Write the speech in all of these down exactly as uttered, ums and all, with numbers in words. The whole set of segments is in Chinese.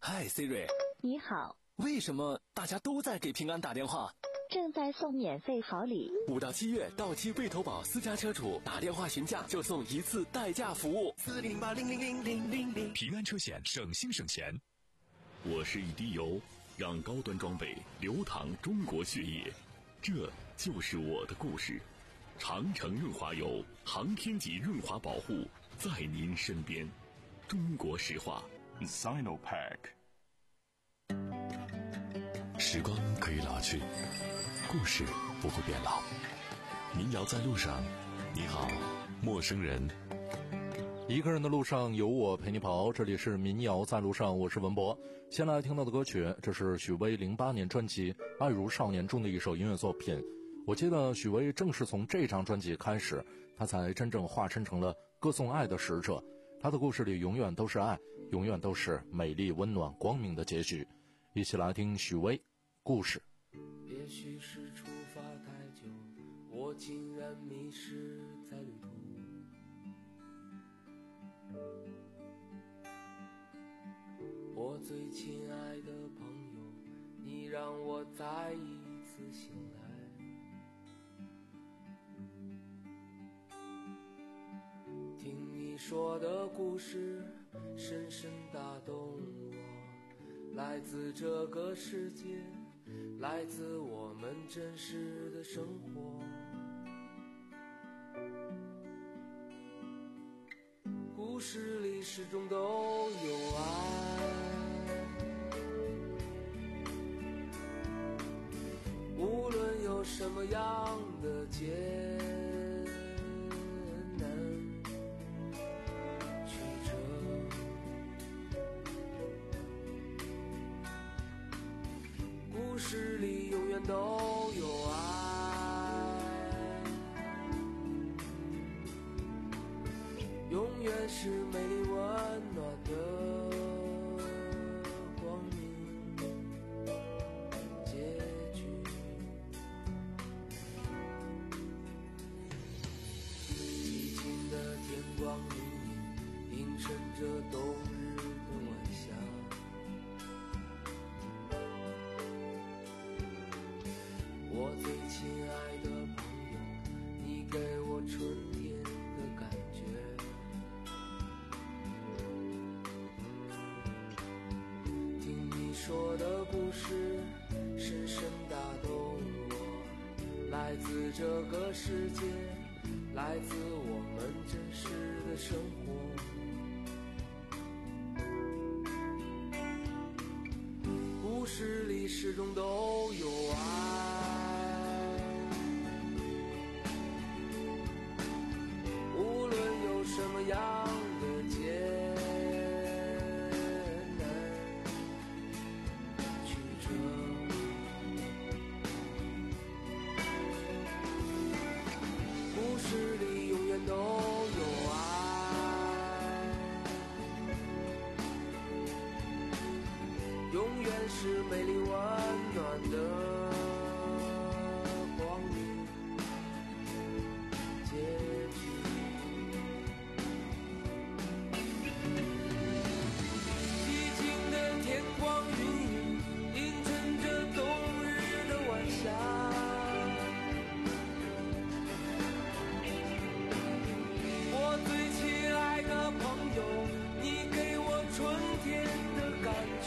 嗨 Siri， 你好。 为什么大家都在给平安打电话？ 正在送免费好礼。 五到七月，到期未投保私家车主打电话询价就送一次代驾服务。 四零八零零零零零零， 平安车险省心省钱。我是一滴油，让高端装备流淌中国血液，这就是我的故事。长城润滑油，航天级润滑保护，在您身边。中国石化 Sinopec。 时光可以老去，故事不会变老。民谣在路上，你好，陌生人。 一个人的路上有我陪你跑，这里是民谣在路上，我是文博。先来听到的歌曲，这是许巍零八年专辑《爱如少年》中的一首音乐作品。我记得许巍正是从这张专辑开始，他才真正化身成了歌颂爱的使者。他的故事里永远都是爱，永远都是美丽温暖光明的结局。一起来听许巍故事。 也许是出发太久，我竟然迷失在旅途。我最亲爱的朋友，你让我再一次醒来。听你说的故事深深打动我，来自这个世界，来自我们真实的生活。故事里始终都有爱，无论有什么样的艰难曲折，故事里永远都有爱，永远是美丽温暖的光明结局。寂静的天光明映衬着冬日的晚霞，我最亲爱的朋友，你给我春天的感觉。听你说的故事深深打动我，来自这个世界，来自我们真实的生活。故事里始终都有爱，无论有什么样的艰难曲折，故事里永远都有爱，永远是美丽温暖的光明结局。寂静的天光云映衬着冬日的晚霞，我最亲爱的朋友，你给我春天的感觉。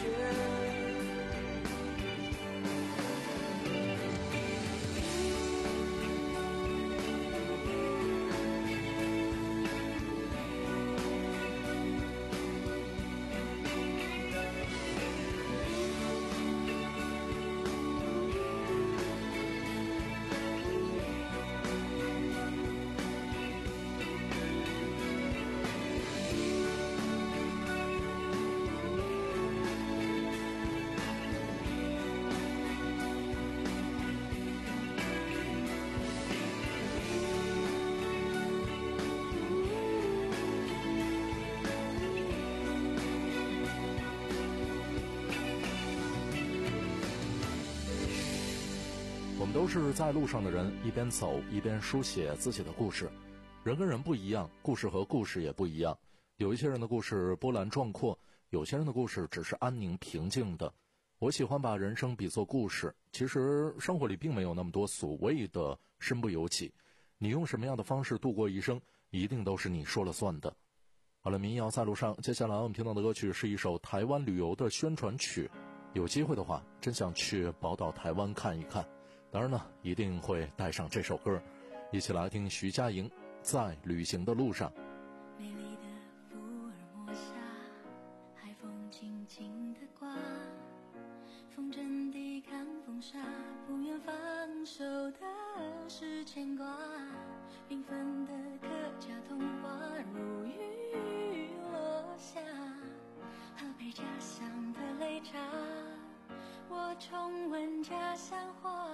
我们都是在路上的人，一边走一边书写自己的故事。人跟人不一样，故事和故事也不一样。有一些人的故事波澜壮阔， 有些人的故事只是安宁平静的。我喜欢把人生比作故事，其实生活里并没有那么多所谓的身不由己，你用什么样的方式度过一生，一定都是你说了算的。好了，民谣在路上，接下来我们听到的歌曲是一首台湾旅游的宣传曲，有机会的话真想去宝岛台湾看一看，当然呢一定会带上这首歌，一起来听徐佳莹在旅行的路上。 美丽的福尔摩沙，海风轻轻地刮，风筝抵抗风沙，不愿放手的是牵挂，缤纷的客家童话如雨落下，喝杯家乡的擂茶，我重温家乡话。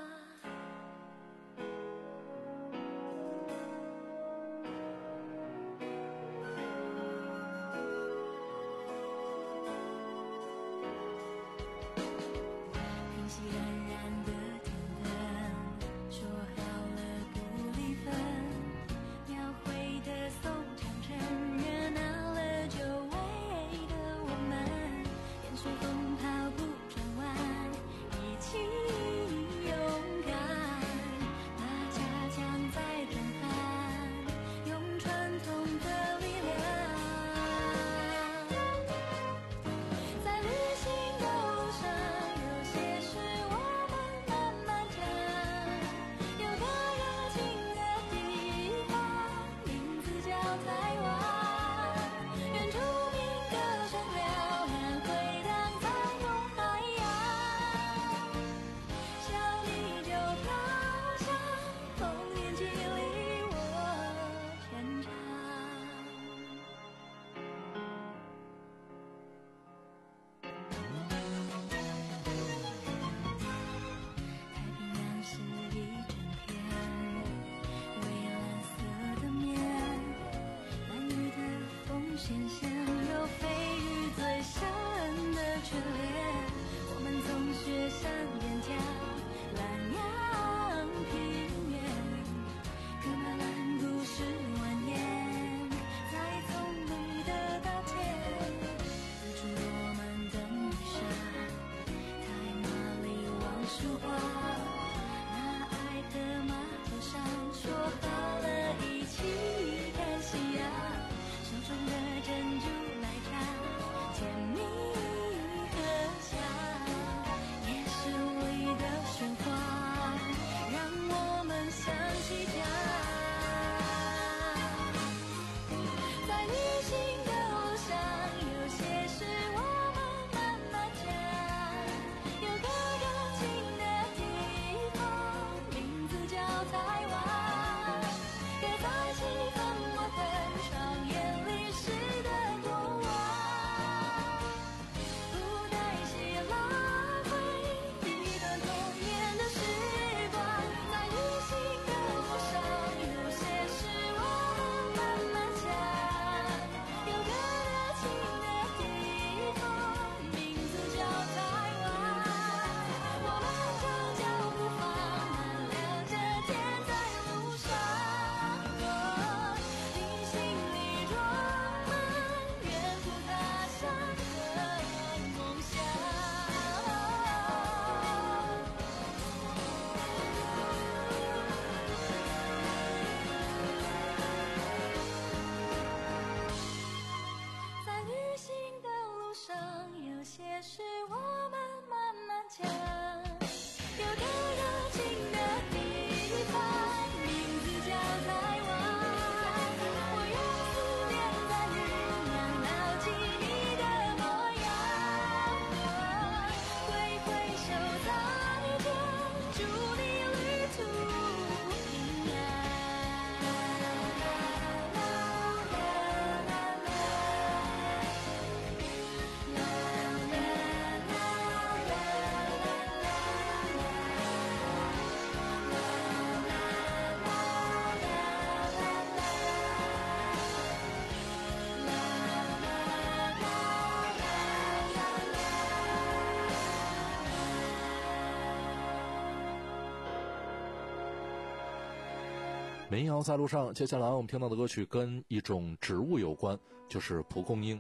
民谣在路上，接下来我们听到的歌曲跟一种植物有关，就是蒲公英。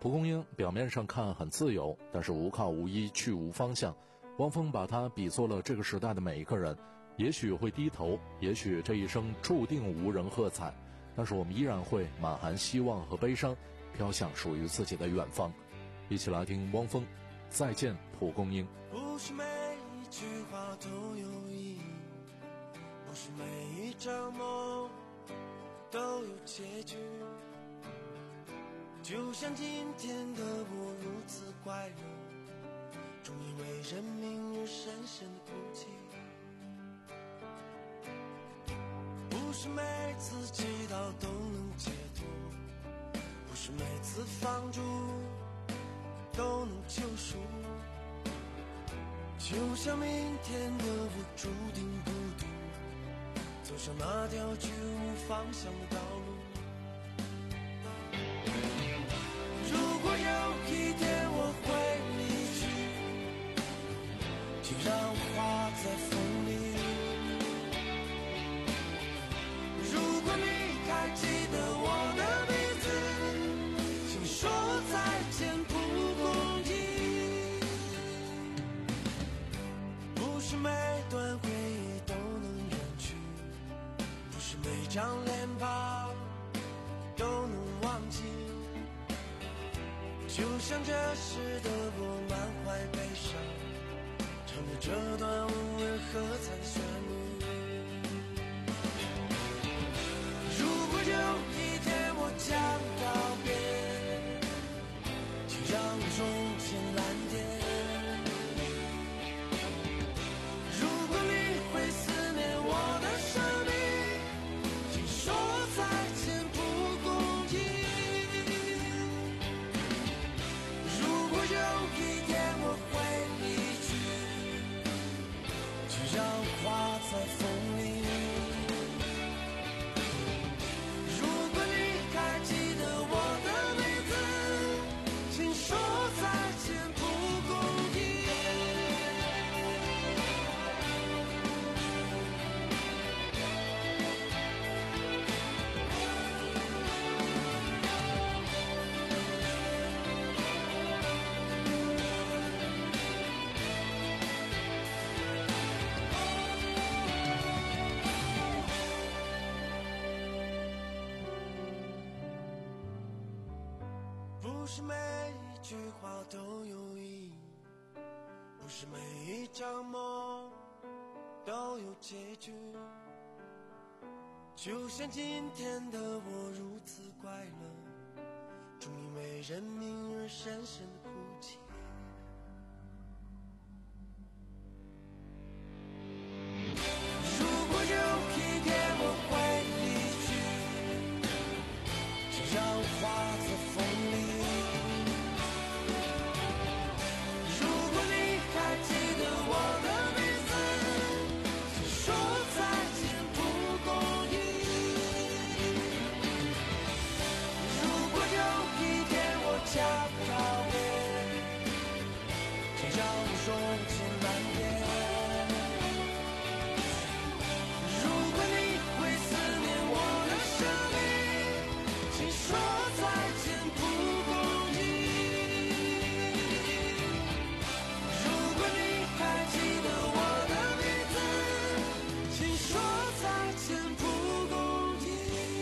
蒲公英表面上看很自由，但是无靠无依，去无方向。汪峰把它比作了这个时代的每一个人，也许会低头，也许这一生注定无人喝彩，但是我们依然会满含希望和悲伤，飘向属于自己的远方。一起来听汪峰，再见蒲公英。 不是每一句话都有意义，不是每一场梦都有结局，就像今天的我如此快乐，终因为人命而深深的哭泣。不是每次祈祷都能解脱，不是每次放逐都能救赎，就像明天的我注定孤独，走上那条去无方向的道路。如果有一天我会离去，请让我花在风里。如果你还记得我的名字，请说再见蒲公英。不是每段回忆都能远去，不是每张脸庞都能忘记，就像这时的我满怀悲伤，唱着这段无人喝彩的旋律。如果有一天我将告别，请让我重见蓝天。如果你会思念我的生命，请说再见蒲公英。如果有一天我会离去，请让我花在风里。如果你还记得我的名字，请说再见蒲公英。不是每一句话都有意义，不是每一场梦都有结局，就像今天的我如此快乐，终因为人命而深深的哭泣。如果有一天我会离去，请让我花在风里。如果你还记得我的名字，请说再见蒲公英。如果有一天我将告别，请让我重见蓝天。如果你会思念我的生命，请说再见蒲公英。如果你还记得我的名字，请说再见蒲公英。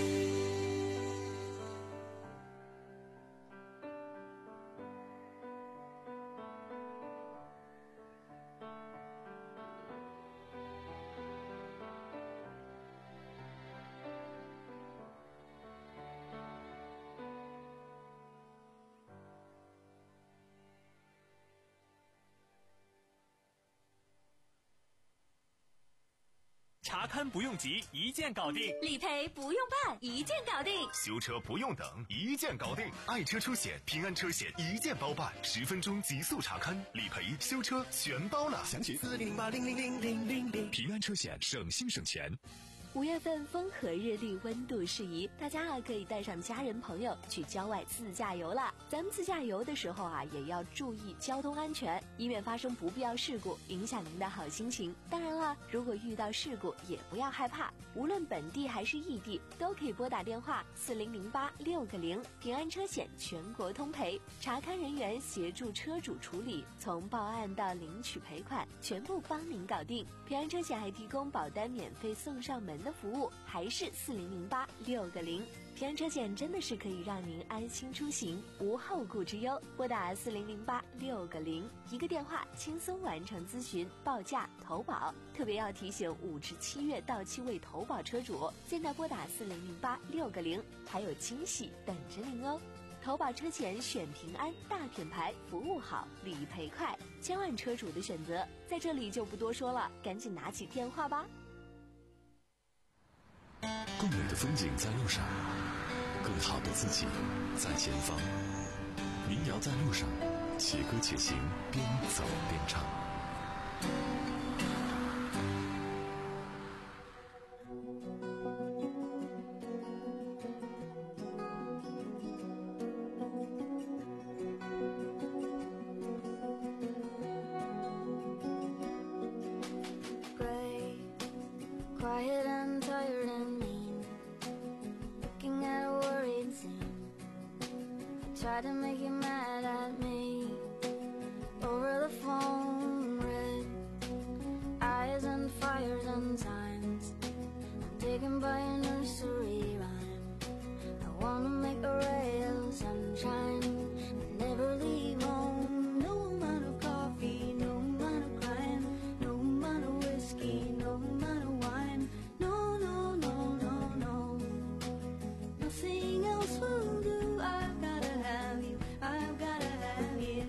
查勘不用急，一键搞定； 理赔不用办，一键搞定； 修车不用等，一键搞定。爱车出险，平安车险一键包办，十分钟极速查勘、理赔、修车全包了。 详情四零零八零零零零零零。 平安车险，省心省钱。 五月份风和日丽，温度适宜，大家啊可以带上家人朋友去郊外自驾游啦。咱们自驾游的时候啊，也要注意交通安全，以免发生不必要事故，影响您的好心情。当然了，如果遇到事故也不要害怕，无论本地还是异地，都可以拨打电话四零零八六个零，平安车险全国通赔，查勘人员协助车主处理，从报案到领取赔款，全部帮您搞定。平安车险还提供保单免费送上门的服务，还是四零零八六个零。平安车险真的是可以让您安心出行，无后顾之忧。拨打四零零八六个零，一个电话轻松完成咨询、报价、投保。特别要提醒五至七月到期未投保车主，现在拨打四零零八六个零，还有惊喜等着您哦。投保车险选平安，大品牌，服务好，理赔快，千万车主的选择，在这里就不多说了，赶紧拿起电话吧。 更美的风景在路上，更好的自己在前方。民谣在路上，且歌且行，边走边唱。 Quiet and tired and mean, looking at a worried scene. I tried to make you mad at me over the phone. Red eyes and fires and signs, I'm taken by a nursery rhyme. I wanna make a ray of sunshine and never leave home. No amount of coffee, no amount of crime, no amount of whiskey, no amount of wine. No, no, no, no, no, nothing else will do. I've gotta have you, I've gotta have you.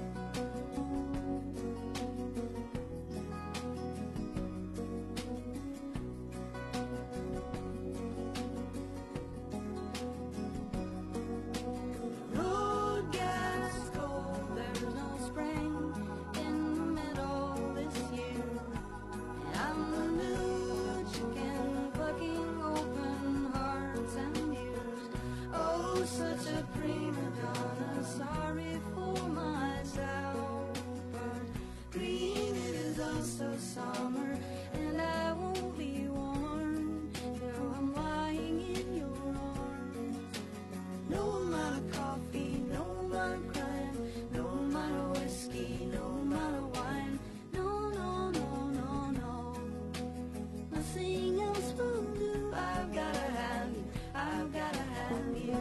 Road gets cold, there's no spring in the middle this year, and I'm the new chicken plucking open hearts and ears. Oh, such a prima donna, sorry for myself, but green it is also summer, and I won't be warm till I'm lying in your arms. No amount of coffee, no amount of crime, no amount of whiskey, no amount of wine. No, no, no, no, no, nothing else will do. I've gotta have you, I've gotta have you.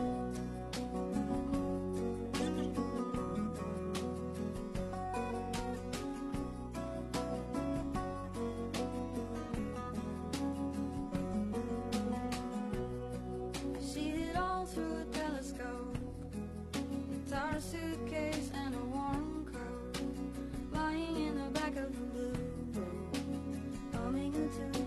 I see it all through a telescope, guitar, suitcase, and a warm coat, lying in the back of the blue room, humming a tune.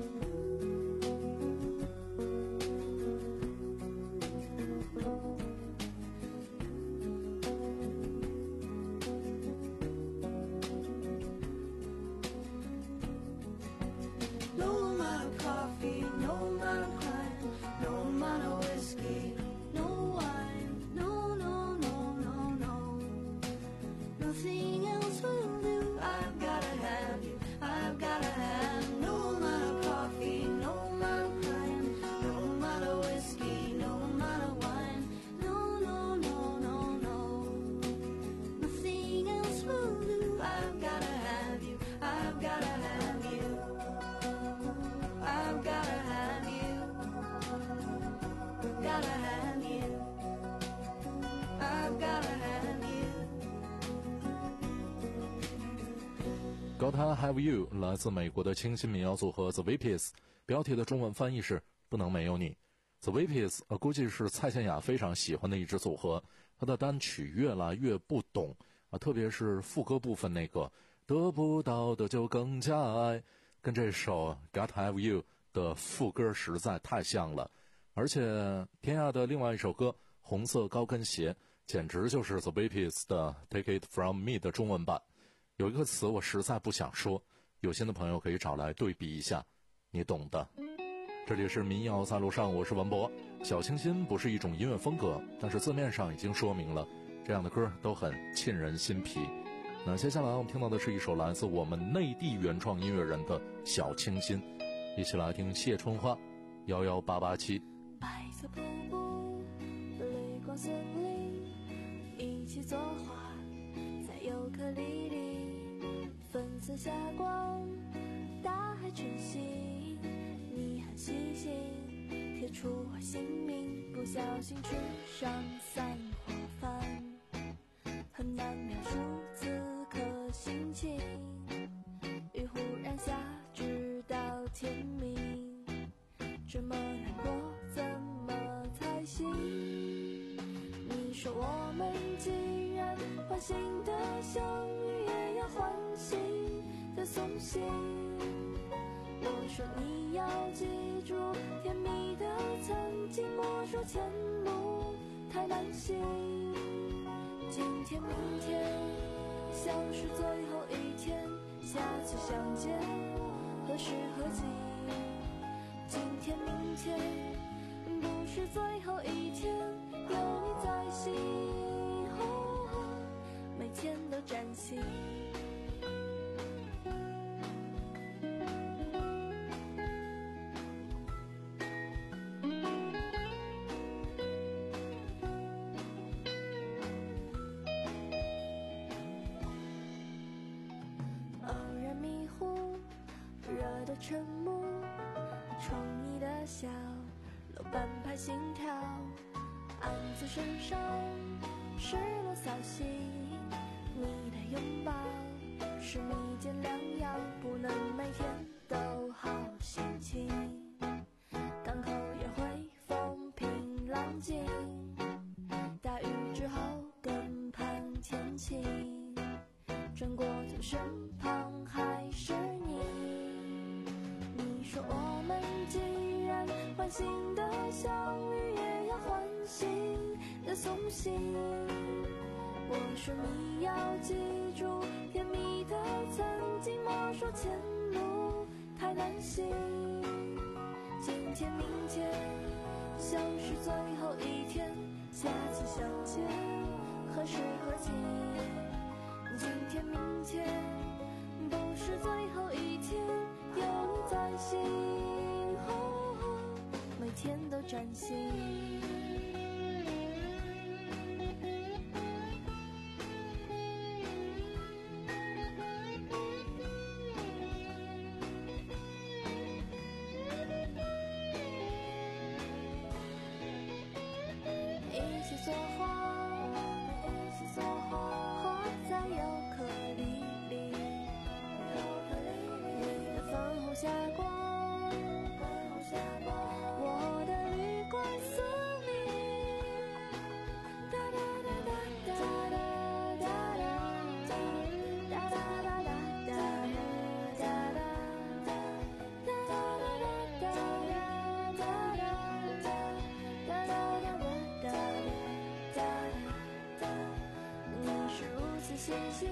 No amount of coffee, no amount of crime, no amount of whiskey, no wine. No, no, no, no, no, nothing else will do. I've gotta have you, I've gotta have. No amount of coffee, no amount of crime, no amount of whiskey, no amount of wine. No, no, no, no, no, nothing else will do. I've gotta have you, I've gotta have you. I've gotta have you, gotta have you, I've gotta have you. Gotta Have You 来自美国的清新民谣组合 The Whippies， 标题的中文翻译是不能没有你。The Whippies 呃，估计是蔡健雅非常喜欢的一支组合，她的单曲越来越不懂啊，特别是副歌部分那个得不到的就更加爱，跟这首 Gotta Have You 的副歌实在太像了。而且天涯的另外一首歌红色高跟鞋简直就是 The Whippies 的 Take It From Me 的中文版。有一个词我实在不想说，有心的朋友可以找来对比一下，你懂的。 这里是民谣在路上，我是文博。小清新不是一种音乐风格，但是字面上已经说明了，这样的歌都很沁人心脾。那接下来我们听到的是一首来自我们内地原创音乐人的小清新，一起来听谢春花幺幺八八七。 白色瀑布，绿光森林，一起作画在尤克里里，粉色霞光，大海晨曦，你很细心，贴出我姓名，不小心吃上三黄饭，很难描述此刻心情，雨忽然下直到天明，这么难过怎么才行？你说我们既然唤醒的相遇，也要唤醒的苏醒。我说你要记住甜蜜的曾经，莫说前路太难行。今天明天像是最后一天，下次相见何时何地？今天明天不是最后一天，有你在心，哦，每天都崭新。沉默，冲你的笑，漏半拍心跳，暗自身上失落扫兴，你的拥抱是蜜饯良药，不能每天都好心情，港口也会风平浪静，大雨之后更盼天晴，转过头身旁还是你。说我们既然唤醒的相遇，也要唤醒的苏醒。我说你要记住甜蜜的曾经，莫说前路太难行。今天明天像是最后一天，下次相见何时何地？今天明天不是最后一天，有你在心，哦，每天都崭新。一起作画，一起作画，画在尤克里里，你的粉红霞光，我的绿光似你，哒哒哒哒哒哒哒哒哒哒哒哒哒哒你是如此细心，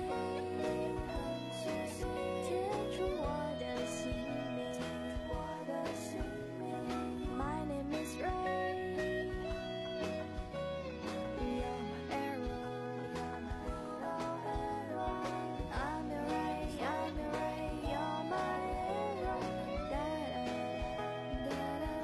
贴出我的姓名。My name is Ray, you're my arrow. I'm your Ray, I'm your Ray, you're my arrow. Da da da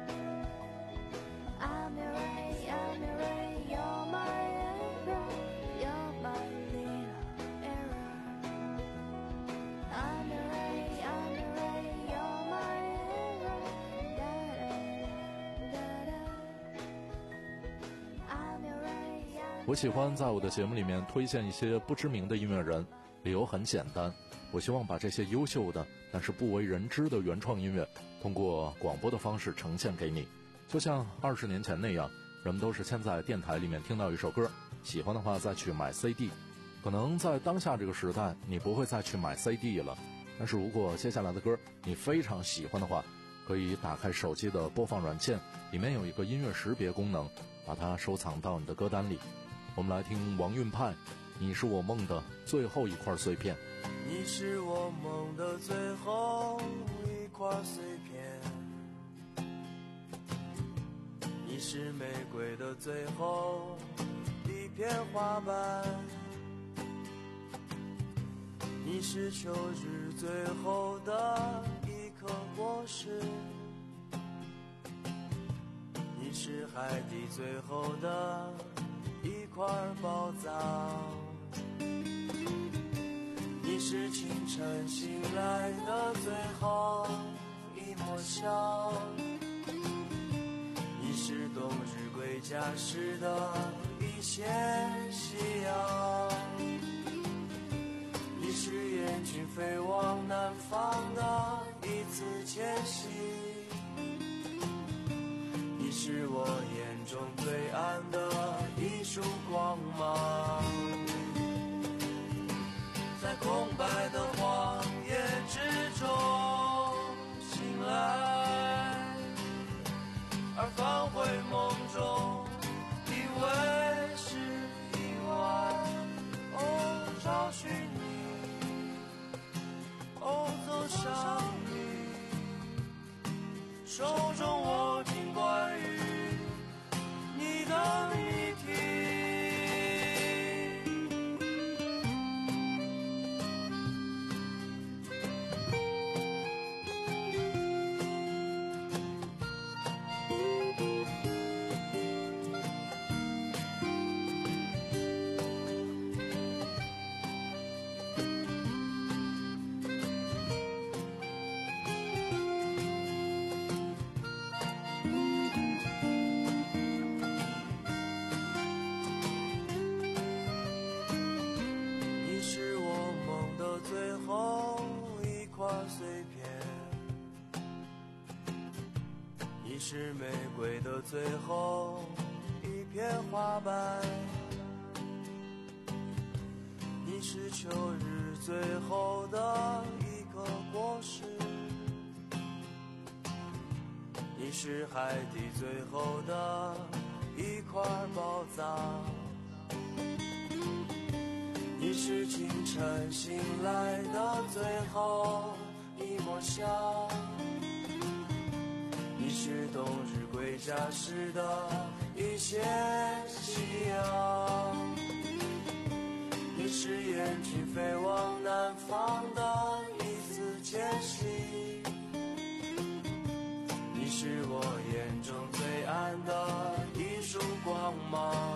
da. I'm your Ray, I'm your Ray, you're my arrow, you're my little arrow. I'm your Ray, I'm your Ray, you're my arrow. Da da da da. I'm your Ray, I'm 我喜欢在我的节目里面推荐一些不知名的音乐人，理由很简单，我希望把这些优秀的但是不为人知的原创音乐通过广播的方式呈现给你。就像二十年前那样，人们都是先在电台里面听到一首歌，喜欢的话再去买 C D。 可能在当下这个时代你不会再去买 C D 了，但是如果接下来的歌你非常喜欢的话，可以打开手机的播放软件，里面有一个音乐识别功能，把它收藏到你的歌单里。我们来听王韵派，你是我梦的最后一块碎片。 你是我梦的最后一块碎片， 你是玫瑰的最后一片花瓣，你是秋日最后的一颗果实，你是海底最后的一块宝藏，你是清晨醒来的最后一抹香，你是冬日归家时的一线夕阳，你是雁群飞往南方的一次迁徙，你是我眼中最暗的一束光芒，在空白的荒野之中醒来，而返回梦中以为是意外。哦，找寻你，哦，走向你，手中握紧关于你的谜题。你是玫瑰的最后一片花瓣，你是秋日最后的一颗果实，你是海底最后的一块宝藏，你是清晨醒来的最后一抹香，你是冬日归家时的一线夕阳，你是雁群飞往南方的一次迁徙，你是我眼中最暗的一束光芒，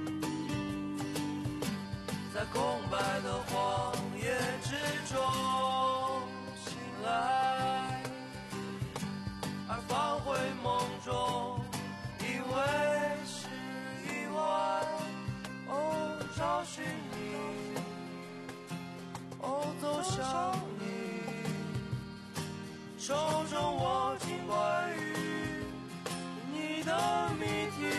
在空白的荒野之中醒来，而返回梦中以为是意外。哦，找寻你，哦，走向你，手中握紧关于你的谜题，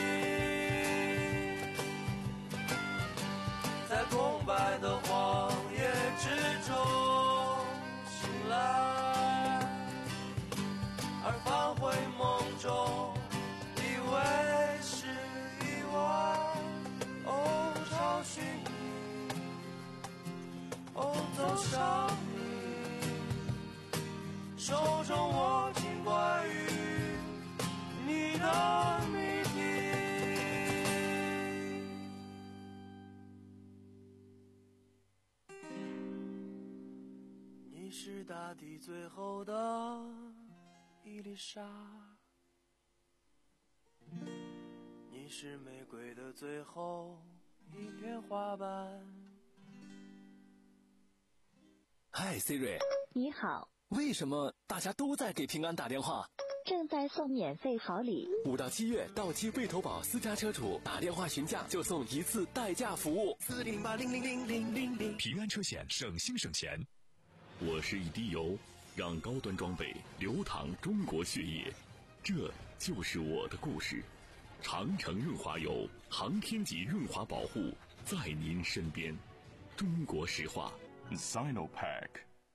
在空白的荒野之中醒来，而返回梦中以为是意外。哦，找寻你，哦，走向你，手中握紧关于你的谜题。你是大地最后的一粒沙，你是玫瑰的最后一片花瓣。 嗨 Siri， 你好， 为什么大家都在给平安打电话？ 正在送免费好礼。 五到七月，到期未投保私家车主打电话询价就送一次代驾服务。 四零八零零零零零零， 平安车险省心省钱。我是一滴油，让高端装备流淌中国血液，这就是我的故事。长城润滑油，航天级润滑保护，在您身边。中国石化 Sinopack。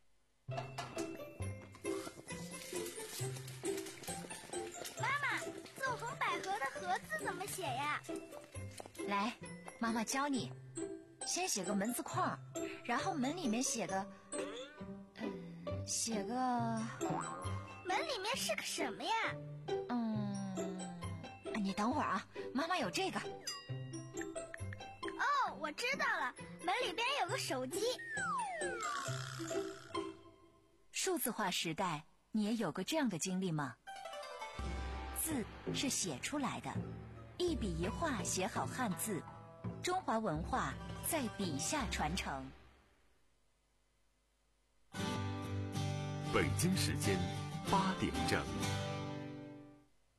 妈妈，纵横捭阖的阖字怎么写呀？ 来，妈妈教你。先写个门字框，然后门里面写个，嗯，写个。 门里面是个什么呀？ 嗯， 你等会儿啊，妈妈有这个。 哦，我知道了，门里边有个手机。 数字化时代，你也有过这样的经历吗？字是写出来的，一笔一画写好汉字，中华文化在笔下传承。 北京时间八点整。